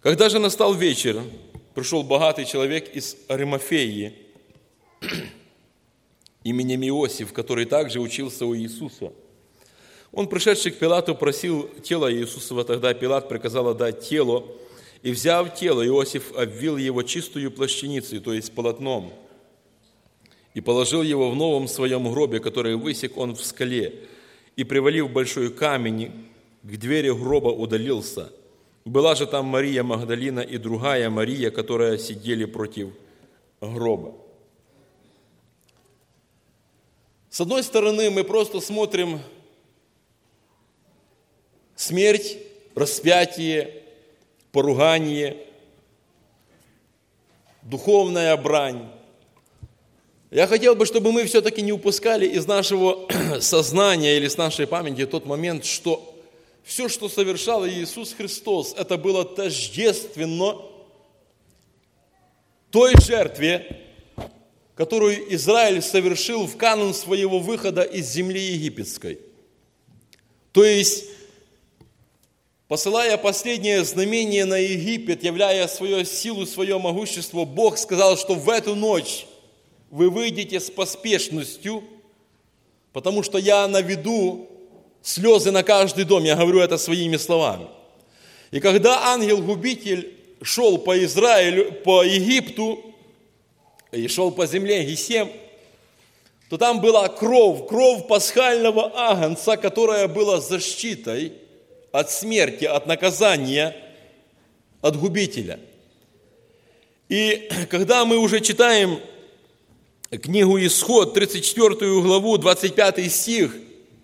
Когда же настал вечер, пришел богатый человек из Аримафеи, именем Иосиф, который также учился у Иисуса. Он, пришедший к Пилату, просил тело Иисусова. Тогда Пилат приказал отдать тело. И, взяв тело, Иосиф обвил его чистую плащаницей, то есть полотном, и положил его в новом своем гробе, который высек он в скале, и, привалив большой камень, к двери гроба удалился. Была же там Мария Магдалина и другая Мария, которая сидели против гроба. С одной стороны, мы просто смотрим смерть, распятие, поругание, духовная брань. Я хотел бы, чтобы мы все-таки не упускали из нашего сознания или с нашей памяти тот момент, что все, что совершал Иисус Христос, это было тождественно той жертве, которую Израиль совершил в канун своего выхода из земли египетской. То есть, посылая последнее знамение на Египет, являя свою силу, свое могущество, Бог сказал, что в эту ночь вы выйдете с поспешностью, потому что я наведу слезы на каждый дом. Я говорю это своими словами. И когда ангел-губитель шел по Израилю, по Египту, и шел по земле Гесем, то там была кровь пасхального агнца, которая была защитой от смерти, от наказания, от губителя. И когда мы уже читаем книгу Исход, 34 главу, 25 стих,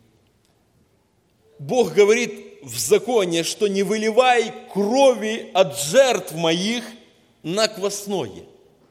Бог говорит в законе, что не выливай крови от жертв моих на квасное.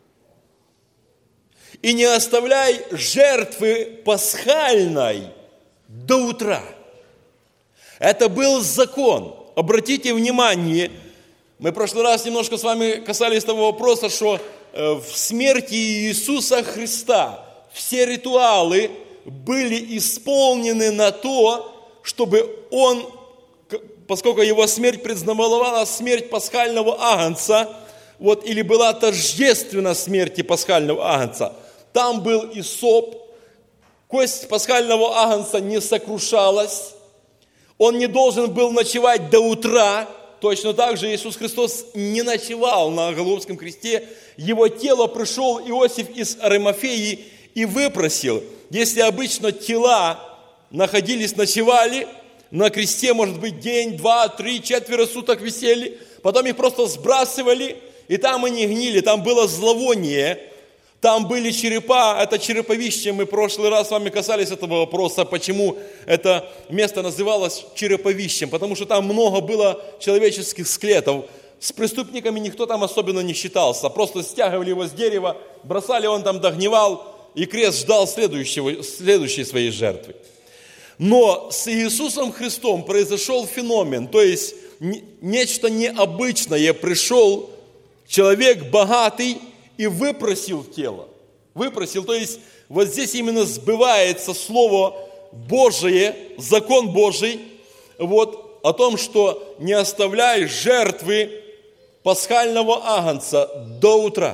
И не оставляй жертвы пасхальной до утра. Это был закон. Обратите внимание, мы в прошлый раз немножко с вами касались того вопроса, что в смерти Иисуса Христа все ритуалы были исполнены на то, чтобы Он, поскольку Его смерть предзнаменовала смерть пасхального агнца, или была тождественна смерти пасхального агнца, там был исоп, кость пасхального агнца не сокрушалась, он не должен был ночевать до утра. Точно так же Иисус Христос не ночевал на Голгофском кресте. Его тело пришел Иосиф из Аримафеи и выпросил. Если обычно тела находились, ночевали, на кресте, может быть, день, 2, 3, 4 суток висели, потом их просто сбрасывали, и там они гнили, там было зловоние, там были черепа, это череповище, мы в прошлый раз с вами касались этого вопроса, почему это место называлось череповищем, потому что там много было человеческих скелетов, с преступниками никто там особенно не считался, просто стягивали его с дерева, бросали, он там догнивал, и крест ждал следующей своей жертвы. Но с Иисусом Христом произошел феномен, то есть нечто необычное, пришел человек богатый, и выпросил тело. Выпросил, то есть вот здесь именно сбывается Слово Божие, закон Божий, о том, что не оставляй жертвы пасхального агнца до утра.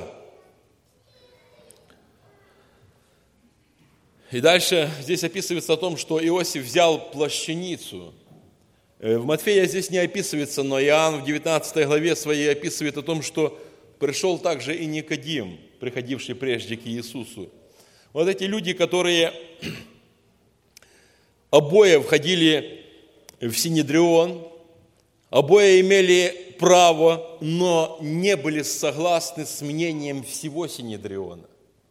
И дальше здесь описывается о том, что Иосиф взял плащаницу. В Матфея здесь не описывается, но Иоанн в 19 главе своей описывает о том, что пришел также и Никодим, приходивший прежде к Иисусу. Вот эти люди, которые обои входили в Синедрион, обои имели право, но не были согласны с мнением всего Синедриона.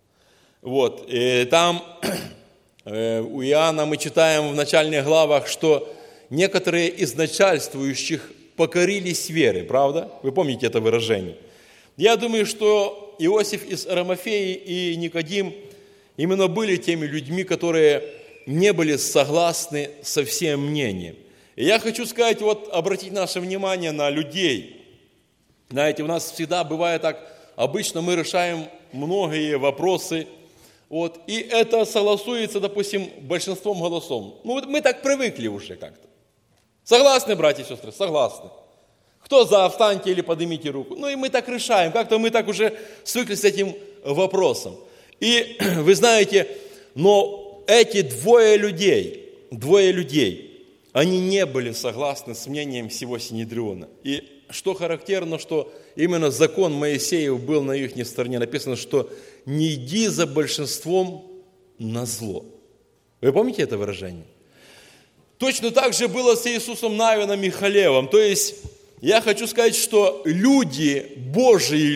И там у Иоанна мы читаем в начальных главах, что некоторые из начальствующих покорились вере, правда? Вы помните это выражение? Я думаю, что Иосиф из Аримафеи и Никодим именно были теми людьми, которые не были согласны со всем мнением. И я хочу сказать, обратить наше внимание на людей. Знаете, у нас всегда бывает так, обычно мы решаем многие вопросы, и это согласуется, допустим, большинством голосов. Мы так привыкли уже как-то. Согласны, братья и сестры? Согласны. Кто за, встаньте или поднимите руку. Ну и мы так решаем, как-то мы так уже свыклись с этим вопросом. И вы знаете, но эти двое людей, они не были согласны с мнением всего Синедриона. И что характерно, что именно закон Моисеев был на их стороне. Написано, что не иди за большинством на зло. Вы помните это выражение? Точно так же было с Иисусом Навином и Халевом. То есть, я хочу сказать, что Божьи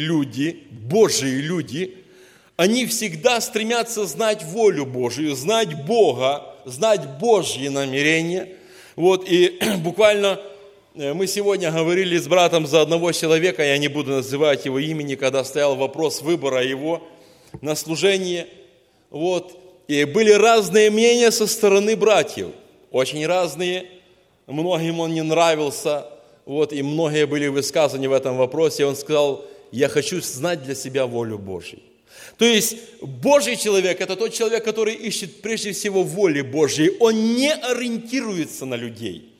люди, они всегда стремятся знать волю Божию, знать Бога, знать Божьи намерения. Вот, и буквально мы сегодня говорили с братом за одного человека, я не буду называть его имени, когда стоял вопрос выбора его на служение. Вот, и были разные мнения со стороны братьев, очень разные. Многим он не нравился, вот, и многие были высказаны в этом вопросе. И он сказал, я хочу знать для себя волю Божью. То есть Божий человек – это тот человек, который ищет прежде всего воли Божьей. Он не ориентируется на людей.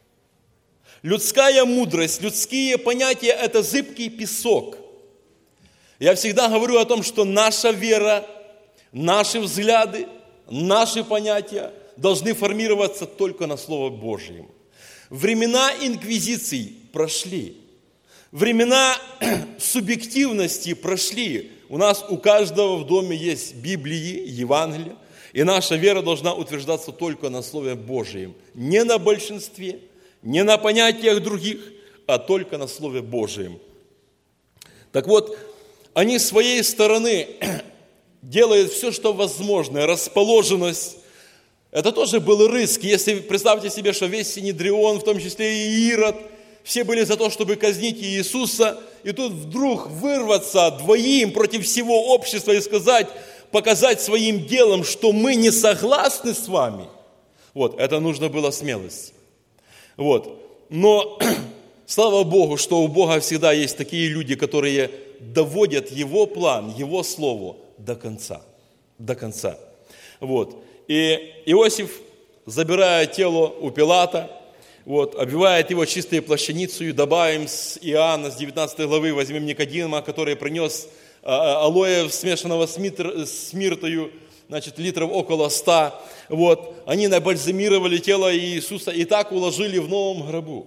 Людская мудрость, людские понятия – это зыбкий песок. Я всегда говорю о том, что наша вера, наши взгляды, наши понятия должны формироваться только на Слове Божьем. Времена инквизиций прошли. Времена субъективности прошли. У нас у каждого в доме есть Библии, Евангелие, и наша вера должна утверждаться только на Слове Божьем. Не на большинстве, не на понятиях других, а только на Слове Божьем. Так вот, они с своей стороны делают все, что возможно. Расположенность. Это тоже был риск. Если представьте себе, что весь Синедрион, в том числе и Ирод, все были за то, чтобы казнить Иисуса, и тут вдруг вырваться двоим против всего общества и сказать, показать своим делом, что мы не согласны с вами. Вот, это нужно было смелости. Вот. Но слава Богу, что у Бога всегда есть такие люди, которые доводят Его план, Его Слово до конца. До конца. Вот. И Иосиф, забирая тело у Пилата, вот, обвивает его чистой плащаницей, добавим с Иоанна, с 19 главы, возьмем Никодима, который принес алоэ, смешанного с миртою, значит, литров около 100. Вот, они набальзамировали тело Иисуса и так уложили в новом гробу.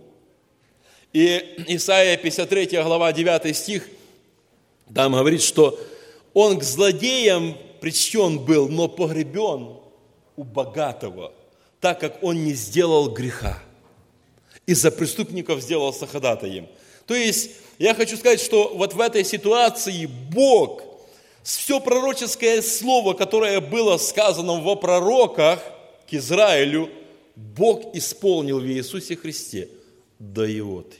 И Исайя 53 глава 9 стих, там говорит, что он к злодеям причтен был, но погребен у богатого, так как он не сделал греха. И за преступников сделался ходатаем. То есть, я хочу сказать, что вот в этой ситуации Бог, все пророческое слово, которое было сказано во пророках к Израилю, Бог исполнил в Иисусе Христе до иоты.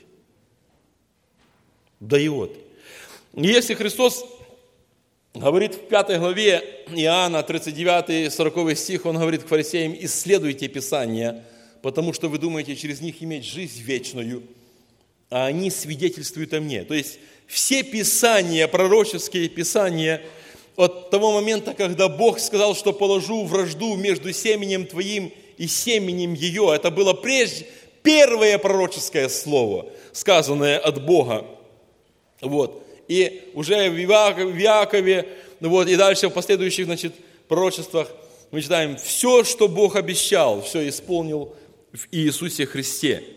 До иоты. И если Христос говорит в 5 главе Иоанна, 39-40 стих, Он говорит к фарисеям, исследуйте Писания, потому что вы думаете через них иметь жизнь вечную, а они свидетельствуют о мне. То есть все Писания, пророческие Писания, от того момента, когда Бог сказал, что положу вражду между семенем твоим и семенем ее, это было первое пророческое слово, сказанное от Бога. Вот. И уже в Иакове, вот, и дальше в последующих, значит, пророчествах мы читаем, все, что Бог обещал, все исполнил в Иисусе Христе.